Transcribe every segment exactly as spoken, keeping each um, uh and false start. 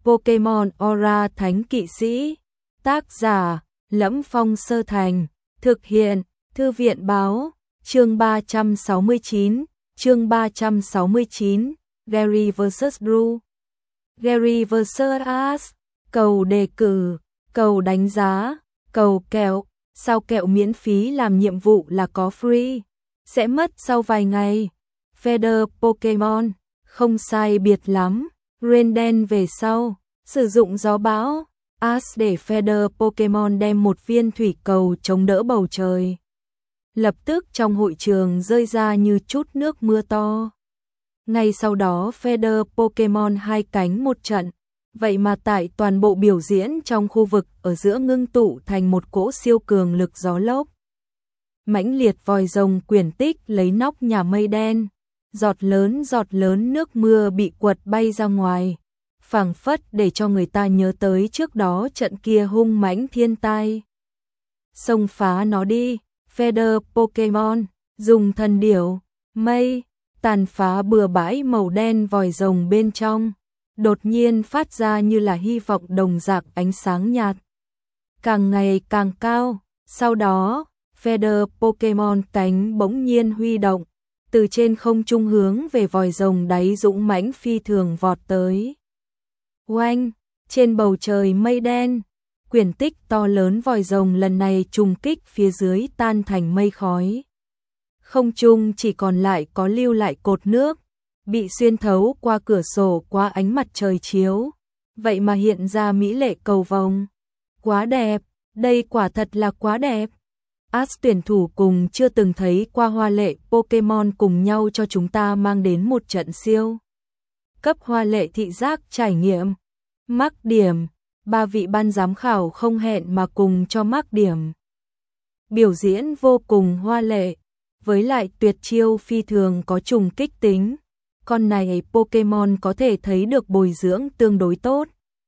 Pokemon Aura Thánh Kỵ Sĩ. Tác giả Lẫm Phong Sơ Thành. Thực hiện Thư viện Báo. Chương ba trăm sáu mươi chín. Chương ba trăm sáu mươi chín. Gary versus. Drew. Gary versus. Ash. Cầu đề cử, cầu đánh giá, cầu kẹo. Sao kẹo miễn phí làm nhiệm vụ là có free, sẽ mất sau vài ngày. Feather Pokemon, không sai biệt lắm. Renden về sau, sử dụng gió bão, Ash để Feather Pokemon đem một viên thủy cầu chống đỡ bầu trời. Lập tức trong hội trường rơi ra như chút nước mưa to. Ngay sau đó Feather Pokemon hai cánh một trận. Vậy mà tại toàn bộ biểu diễn trong khu vực ở giữa ngưng tụ thành một cỗ siêu cường lực gió lốc. Mãnh liệt vòi rồng quyển tích lấy nóc nhà mây đen, giọt lớn giọt lớn nước mưa bị quật bay ra ngoài, phảng phất để cho người ta nhớ tới trước đó trận kia hung mãnh thiên tai. Xông phá nó đi, Feather Pokemon, dùng thần điểu, mây, tàn phá bừa bãi màu đen vòi rồng bên trong. Đột nhiên phát ra như là hy vọng đồng dạng ánh sáng nhạt. Càng ngày càng cao, sau đó, Feather Pokemon cánh bỗng nhiên huy động, từ trên không trung hướng về vòi rồng đáy dũng mãnh phi thường vọt tới. Oanh, trên bầu trời mây đen, quyển tích to lớn vòi rồng lần này trùng kích phía dưới tan thành mây khói. Không trung chỉ còn lại có lưu lại cột nước, bị xuyên thấu qua cửa sổ qua ánh mặt trời chiếu, vậy mà hiện ra mỹ lệ cầu vồng. Quá đẹp, đây quả thật là quá đẹp. Ash tuyển thủ cùng chưa từng thấy qua hoa lệ Pokemon cùng nhau cho chúng ta mang đến một trận siêu cấp hoa lệ thị giác trải nghiệm. Mắc điểm, ba vị ban giám khảo không hẹn mà cùng cho mắc điểm. Biểu diễn vô cùng hoa lệ, với lại tuyệt chiêu phi thường có trùng kích tính. Con này Pokemon có thể thấy được bồi dưỡng tương đối tốt.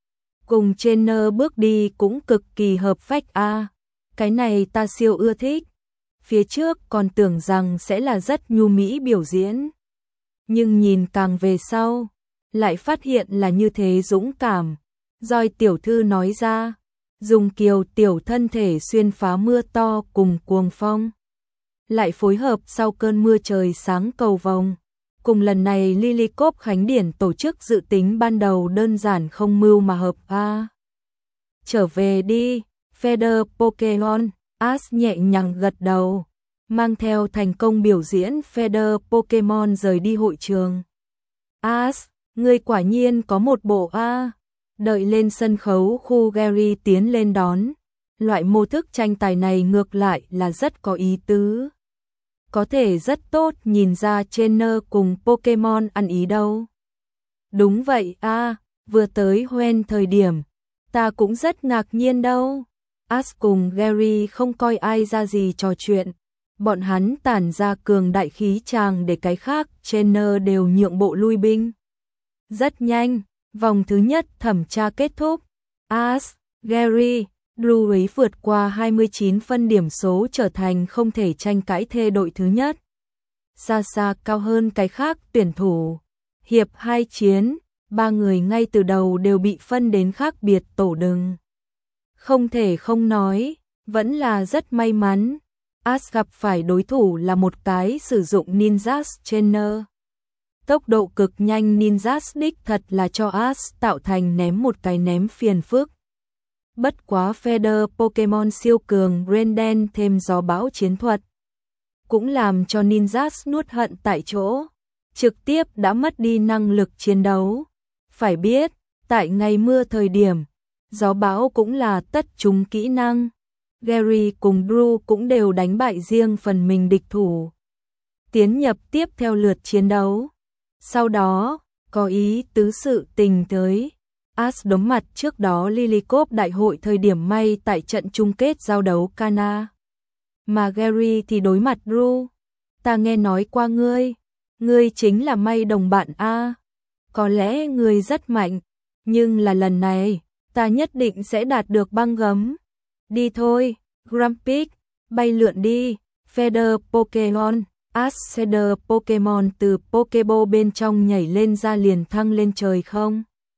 Cùng trainer bước đi cũng cực kỳ hợp phách a. À, cái này ta siêu ưa thích. Phía trước còn tưởng rằng sẽ là rất nhu mỹ biểu diễn. Nhưng nhìn càng về sau, lại phát hiện là như thế dũng cảm. Doi tiểu thư nói ra, dùng kiều tiểu thân thể xuyên phá mưa to cùng cuồng phong. Lại phối hợp sau cơn mưa trời sáng cầu vồng. Cùng lần này Lilycop Khánh Điển tổ chức dự tính ban đầu đơn giản không mưu mà hợp a. À, trở về đi, Feather Pokemon, Ash nhẹ nhàng gật đầu, mang theo thành công biểu diễn Feather Pokemon rời đi hội trường. Ash, ngươi quả nhiên có một bộ a. À. Đợi lên sân khấu khu Gary tiến lên đón, loại mô thức tranh tài này ngược lại là rất có ý tứ. Có thể rất tốt nhìn ra trainer cùng Pokemon ăn ý đâu. Đúng vậy a, à, vừa tới Hoenn thời điểm, ta cũng rất ngạc nhiên đâu. Ash cùng Gary không coi ai ra gì trò chuyện. Bọn hắn tản ra cường đại khí tràng để cái khác trainer đều nhượng bộ lui binh. Rất nhanh, vòng thứ nhất thẩm tra kết thúc. Ash, Gary, Drew ấy vượt qua hai mươi chín phân điểm số trở thành không thể tranh cãi thê đội thứ nhất. Xa xa cao hơn cái khác tuyển thủ. Hiệp hai chiến, ba người ngay từ đầu đều bị phân đến khác biệt tổ đừng. Không thể không nói, vẫn là rất may mắn. Ash gặp phải đối thủ là một cái sử dụng Ninja Trainer. Tốc độ cực nhanh Ninja đích thật là cho Ash tạo thành ném một cái ném phiền phức. Bất quá Feather Pokemon siêu cường Renden thêm gió bão chiến thuật, cũng làm cho Ninja nuốt hận tại chỗ, trực tiếp đã mất đi năng lực chiến đấu. Phải biết, tại ngày mưa thời điểm, gió bão cũng là tất chúng kỹ năng. Gary cùng Drew cũng đều đánh bại riêng phần mình địch thủ, tiến nhập tiếp theo lượt chiến đấu. Sau đó, có ý tứ sự tình tới. Ash đấm mặt trước đó Lilycop đại hội thời điểm may tại trận chung kết giao đấu Kana. Mà Gary thì đối mặt Drew. Ta nghe nói qua ngươi, ngươi chính là may đồng bạn a. Có lẽ ngươi rất mạnh, nhưng là lần này, ta nhất định sẽ đạt được băng gấm. Đi thôi, Grumpig, bay lượn đi, Feather Pokemon. Ash Feather Pokemon từ Pokeball bên trong nhảy lên ra liền thăng lên trời không.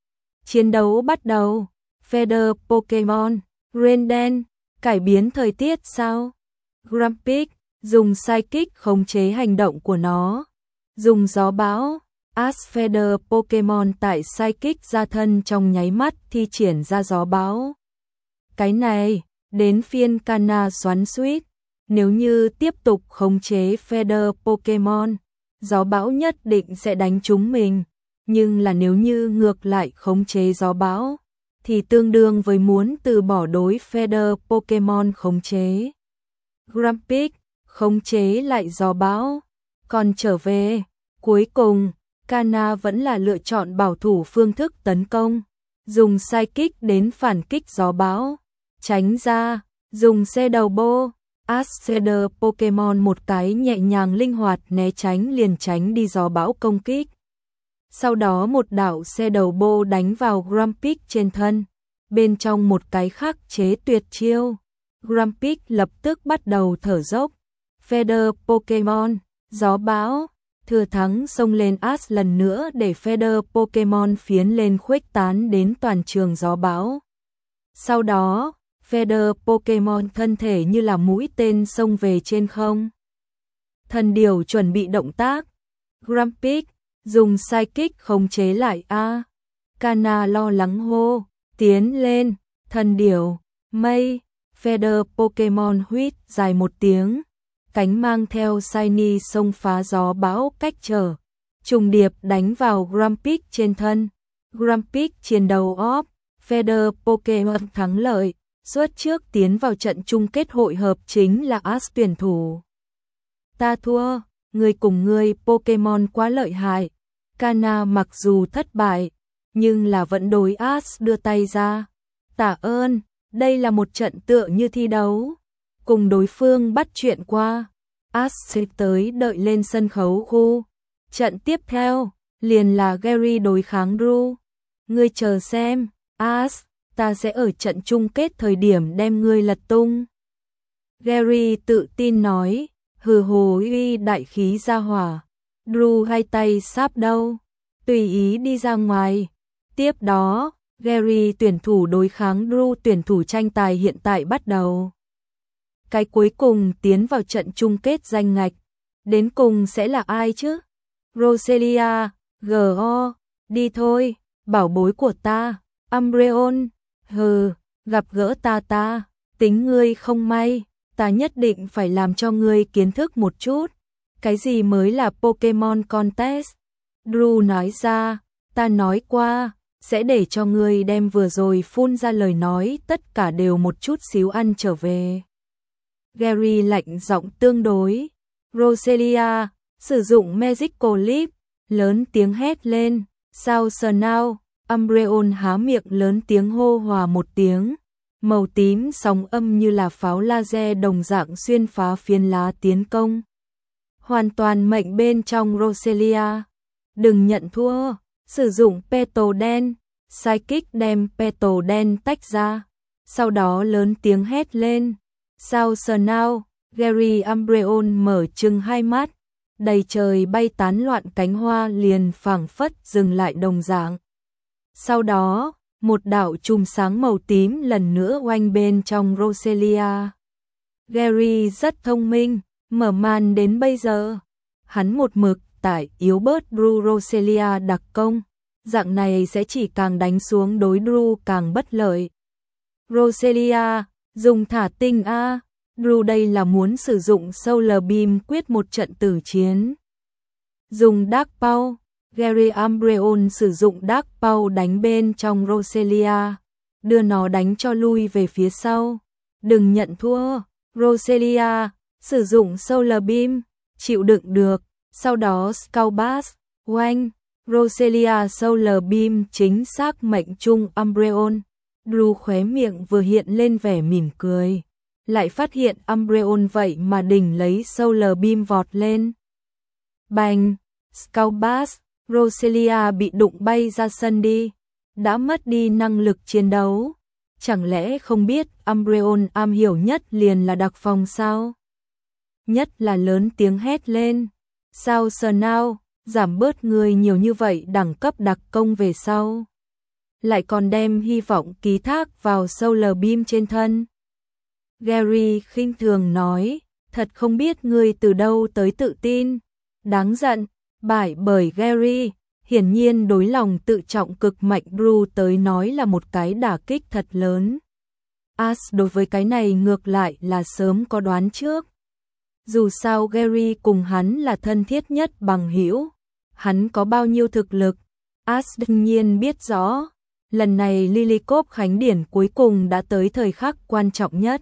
Chiến đấu bắt đầu. Feather Pokemon. Renden. Cải biến thời tiết sao? Grumpig. Dùng Psychic khống chế hành động của nó. Dùng gió bão. Ash Feather Pokemon tại Psychic ra thân trong nháy mắt thi triển ra gió bão. Cái này, đến phiên Kana xoắn xuýt. Nếu như tiếp tục khống chế Feather Pokemon, gió bão nhất định sẽ đánh trúng mình. Nhưng là nếu như ngược lại khống chế gió bão, thì tương đương với muốn từ bỏ đối Feather Pokemon khống chế. Grumpig khống chế lại gió bão. Còn trở về, cuối cùng, Kana vẫn là lựa chọn bảo thủ phương thức tấn công. Dùng Psychic đến phản kích gió bão. Tránh ra, dùng xe đầu bô. Ash Feather Pokemon một cái nhẹ nhàng linh hoạt né tránh liền tránh đi gió bão công kích. Sau đó một đạo xe đầu bô đánh vào Grumpig trên thân. Bên trong một cái khắc chế tuyệt chiêu. Grumpig lập tức bắt đầu thở dốc. Feather Pokemon, gió bão, thừa thắng xông lên Ash lần nữa để Feather Pokemon phiến lên khuếch tán đến toàn trường gió bão. Sau đó, Feather Pokemon thân thể như là mũi tên xông về trên không. Thần điều chuẩn bị động tác. Grumpig dùng Psychic khống chế lại A. Kana lo lắng hô, tiến lên, thần điều, mây. Feather Pokemon huýt dài một tiếng, cánh mang theo Shiny xông phá gió bão cách trở, trùng điệp đánh vào Grumpig trên thân. Grumpig chiến đầu óp, Feather Pokemon thắng lợi, suốt trước tiến vào trận chung kết hội hợp chính là Ash tuyển thủ. Ta thua, người cùng người Pokemon quá lợi hại. Kana mặc dù thất bại, nhưng là vẫn đối Ash đưa tay ra. Tạ ơn, đây là một trận tựa như thi đấu. Cùng đối phương bắt chuyện qua, Ash sẽ tới đợi lên sân khấu khu. Trận tiếp theo, liền là Gary đối kháng Drew. Ngươi chờ xem, Ash, ta sẽ ở trận chung kết thời điểm đem ngươi lật tung. Gary tự tin nói, hừ hồ uy đại khí ra hỏa. Drew hai tay sáp đâu, tùy ý đi ra ngoài. Tiếp đó, Gary tuyển thủ đối kháng Drew tuyển thủ tranh tài hiện tại bắt đầu. Cái cuối cùng tiến vào trận chung kết danh ngạch. Đến cùng sẽ là ai chứ? Roselia, giê o, đi thôi, bảo bối của ta, Umbreon, hừ, gặp gỡ ta ta, tính ngươi không may, ta nhất định phải làm cho ngươi kiến thức một chút. Cái gì mới là Pokemon Contest? Drew nói ra, ta nói qua, sẽ để cho ngươi đem vừa rồi phun ra lời nói tất cả đều một chút xíu ăn trở về. Gary lạnh giọng tương đối. Roselia, sử dụng Magical Leap, lớn tiếng hét lên, sao sờ nào, Umbreon há miệng lớn tiếng hô hòa một tiếng. Màu tím sóng âm như là pháo laser đồng dạng xuyên phá phiến lá tiến công. Hoàn toàn mệnh bên trong Roselia. Đừng nhận thua, sử dụng petal đen, Psychic đem petal đen tách ra. Sau đó lớn tiếng hét lên, sao sờ nào, Gary Umbreon mở trừng hai mắt. Đầy trời bay tán loạn cánh hoa liền phảng phất dừng lại đồng dạng. Sau đó, một đạo chùm sáng màu tím lần nữa oanh bên trong Roselia. Gary rất thông minh, mở màn đến bây giờ. Hắn một mực tại yếu bớt Drew Roselia đặc công. Dạng này sẽ chỉ càng đánh xuống đối Drew càng bất lợi. Roselia, dùng thả tinh A. Drew đây là muốn sử dụng Solar Beam quyết một trận tử chiến. Dùng Dark Paw. Gary Umbreon sử dụng Dark Paw đánh bên trong Roselia, đưa nó đánh cho lui về phía sau. Đừng nhận thua, Roselia, sử dụng Solar Beam, chịu đựng được. Sau đó Scout Bass, oanh, Roselia Solar Beam chính xác mệnh trung Umbreon. Drew khóe miệng vừa hiện lên vẻ mỉm cười, lại phát hiện Umbreon vậy mà đỉnh lấy Solar Beam vọt lên. Bành, Scout Bass, Roselia bị đụng bay ra sân đi, đã mất đi năng lực chiến đấu. Chẳng lẽ không biết Umbreon am hiểu nhất liền là đặc phòng sao? Nhất là lớn tiếng hét lên, sao sờ nào, giảm bớt người nhiều như vậy đẳng cấp đặc công về sau. lại còn đem hy vọng ký thác vào Solar Beam trên thân. Gary khinh thường nói, thật không biết ngươi từ đâu tới tự tin. Đáng giận, bại bởi Gary, hiển nhiên đối lòng tự trọng cực mạnh Drew tới nói là một cái đả kích thật lớn. Ash đối với cái này ngược lại là sớm có đoán trước. Dù sao Gary cùng hắn là thân thiết nhất bằng hữu, hắn có bao nhiêu thực lực, Ash đương nhiên biết rõ. Lần này Lily-Cop Khánh Điển cuối cùng đã tới thời khắc quan trọng nhất.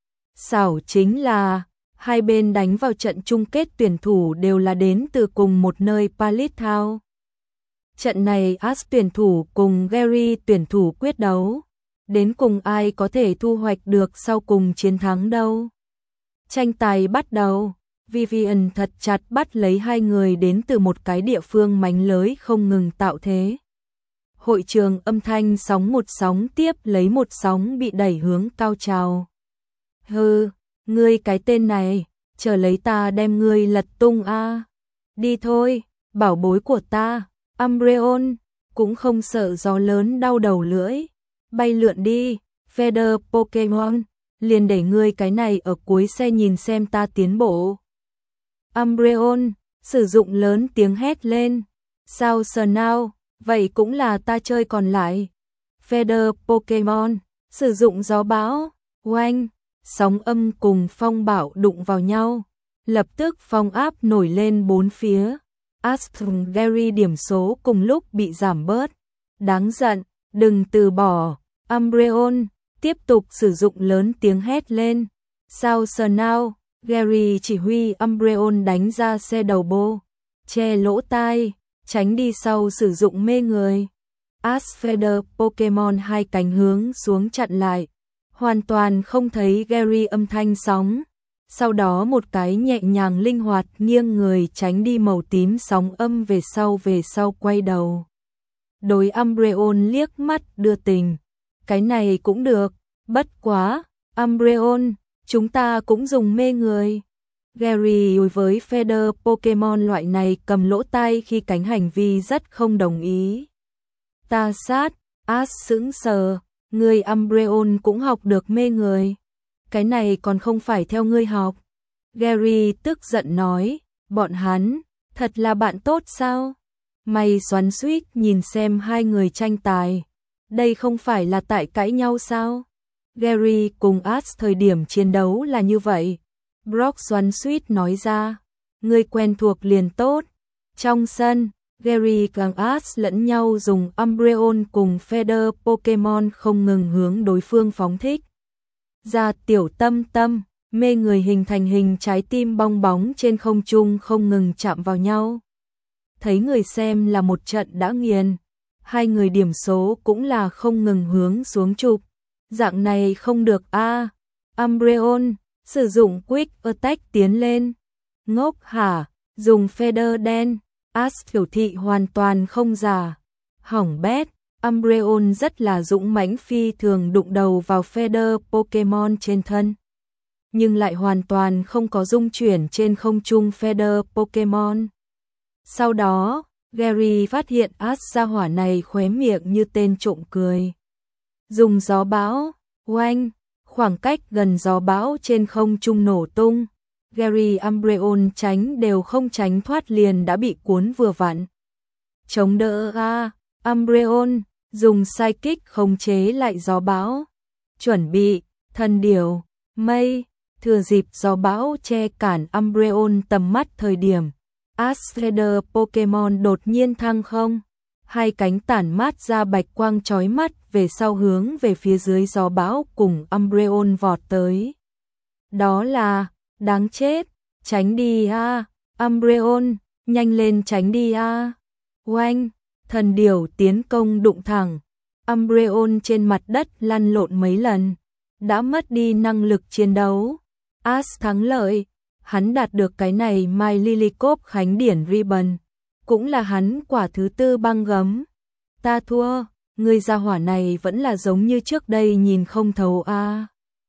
Xảo chính là, hai bên đánh vào trận chung kết tuyển thủ đều là đến từ cùng một nơi Pallet Town. Trận này Ash tuyển thủ cùng Gary tuyển thủ quyết đấu. Đến cùng ai có thể thu hoạch được sau cùng chiến thắng đâu. Tranh tài bắt đầu, Vivian thật chặt bắt lấy hai người đến từ một cái địa phương mánh lới không ngừng tạo thế. Hội trường âm thanh sóng một sóng tiếp lấy một sóng bị đẩy hướng cao trào. Hừ, ngươi cái tên này, chờ lấy ta đem ngươi lật tung a. Đi thôi, bảo bối của ta, Umbreon, cũng không sợ gió lớn đau đầu lưỡi. Bay lượn đi, Feather Pokemon, liền để ngươi cái này ở cuối xe nhìn xem ta tiến bộ. Umbreon, sử dụng lớn tiếng hét lên. Sao sờ nào, vậy cũng là ta chơi còn lại. Feather Pokemon, sử dụng gió bão, oanh, sóng âm cùng phong bão đụng vào nhau. Lập tức phong áp nổi lên bốn phía. Ash cùng Gary điểm số cùng lúc bị giảm bớt. Đáng giận, đừng từ bỏ. Umbreon, tiếp tục sử dụng lớn tiếng hét lên. Sao sờ nào, Gary chỉ huy Umbreon đánh ra xe đầu bô. Che lỗ tai, tránh đi sau sử dụng mê người. Ash Feather Pokemon hai cánh hướng xuống chặn lại. Hoàn toàn không thấy Gary âm thanh sóng. Sau đó một cái nhẹ nhàng linh hoạt nghiêng người tránh đi màu tím sóng âm về sau về sau quay đầu. Đối Umbreon liếc mắt đưa tình. Cái này cũng được, bất quá, Umbreon, chúng ta cũng dùng mê người. Gary với Feather Pokemon loại này cầm lỗ tai khi cánh hành vi rất không đồng ý. Ta sát, Ash sững sờ, người Umbreon cũng học được mê người. Cái này còn không phải theo ngươi học. Gary tức giận nói, bọn hắn, thật là bạn tốt sao? Mày xoắn xuýt nhìn xem hai người tranh tài. Đây không phải là tại cãi nhau sao? Gary cùng Ash thời điểm chiến đấu là như vậy. Brock xoắn xuýt nói ra, ngươi quen thuộc liền tốt. Trong sân, Gary cùng Ash lẫn nhau dùng Umbreon cùng Feather Pokemon không ngừng hướng đối phương phóng thích. Ra tiểu tâm tâm, mê người hình thành hình trái tim bong bóng trên không trung không ngừng chạm vào nhau. Thấy người xem là một trận đã nghiền, hai người điểm số cũng là không ngừng hướng xuống chụp. Dạng này không được a. À, Umbreon, sử dụng Quick Attack tiến lên. Ngốc hả, dùng Feather đen, Ash biểu thị hoàn toàn không giả. Hỏng bét, Umbreon rất là dũng mãnh phi thường đụng đầu vào Feather Pokemon trên thân. Nhưng lại hoàn toàn không có dung chuyển trên không trung Feather Pokemon. Sau đó, Gary phát hiện Ash gia hỏa này khóe miệng như tên trộm cười. Dùng gió bão, oanh, khoảng cách gần gió bão trên không trung nổ tung. Gary Umbreon tránh đều không tránh thoát liền đã bị cuốn vừa vặn. Chống đỡ a, Umbreon, dùng Psychic khống chế lại gió bão. Chuẩn bị, thần điểu, mây, thừa dịp gió bão che cản Umbreon tầm mắt thời điểm. Ash Feather Pokemon đột nhiên thăng không. Hai cánh tản mát ra bạch quang chói mắt về sau hướng về phía dưới gió bão cùng Umbreon vọt tới. Đó là, đáng chết, tránh đi a, Umbreon, nhanh lên tránh đi a. Oanh, thần điểu tiến công đụng thẳng. Umbreon trên mặt đất lăn lộn mấy lần, đã mất đi năng lực chiến đấu. Ash thắng lợi, hắn đạt được cái này My Lily-Cop Khánh Điển Ribbon. Cũng là hắn quả thứ tư băng gấm. Ta thua, người gia hỏa này vẫn là giống như trước đây nhìn không thấu a. À.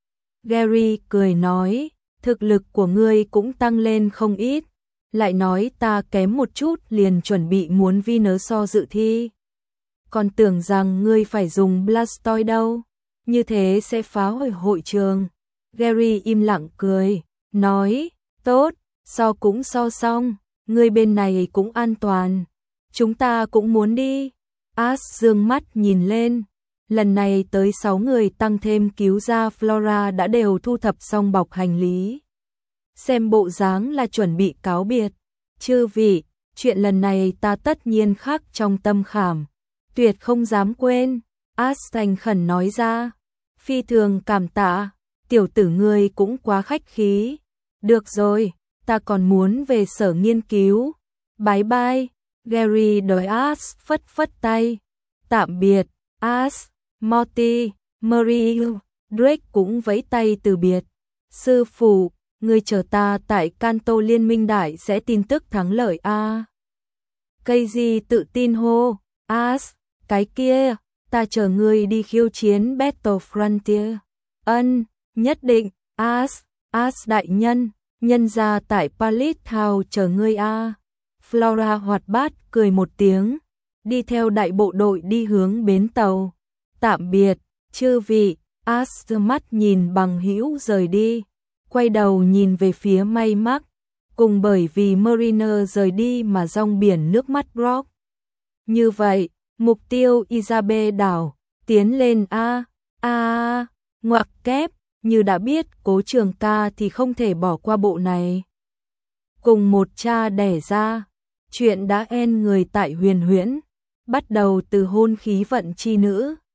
Gary cười nói, thực lực của ngươi cũng tăng lên không ít. Lại nói ta kém một chút liền chuẩn bị muốn Venusaur dự thi. còn tưởng rằng ngươi phải dùng Blastoise đâu, như thế sẽ phá hủy hội trường. Gary im lặng cười, nói, tốt, so cũng so xong, ngươi bên này cũng an toàn, chúng ta cũng muốn đi. Ash dương mắt nhìn lên, lần này tới sáu người tăng thêm cứu gia Flora đã đều thu thập xong bọc hành lý. Xem bộ dáng là chuẩn bị cáo biệt. Chư vị, chuyện lần này ta tất nhiên khắc trong tâm khảm, tuyệt không dám quên. Ash thành khẩn nói ra, phi thường cảm tạ, tiểu tử ngươi cũng quá khách khí. Được rồi, ta còn muốn về sở nghiên cứu. Bye bye. Gary đòi Ash phất phất tay. Tạm biệt, Ash, Morty, Muriel, Drake cũng vẫy tay từ biệt. Sư phụ, ngươi chờ ta tại Kanto Liên minh đại sẽ tin tức thắng lợi a. Keiji tự tin hô, Ash, cái kia, ta chờ ngươi đi khiêu chiến Battle Frontier. Ân, nhất định, Ash, Ash đại nhân, nhân ra tại Palace House chờ ngươi a. Flora hoạt bát cười một tiếng, đi theo đại bộ đội đi hướng bến tàu. Tạm biệt, chư vị. Ash mắt nhìn bằng hữu rời đi, quay đầu nhìn về phía May Mắc, cùng bởi vì Mariner rời đi mà rong biển nước mắt Brock. Như vậy, mục tiêu Isabelle đảo, tiến lên a a ngoặc kép, như đã biết Cố Trường Ca thì không thể bỏ qua bộ này. Cùng một cha đẻ ra, chuyện đã end người tại Huyền Huyễn, bắt đầu từ hôn khí vận chi nữ.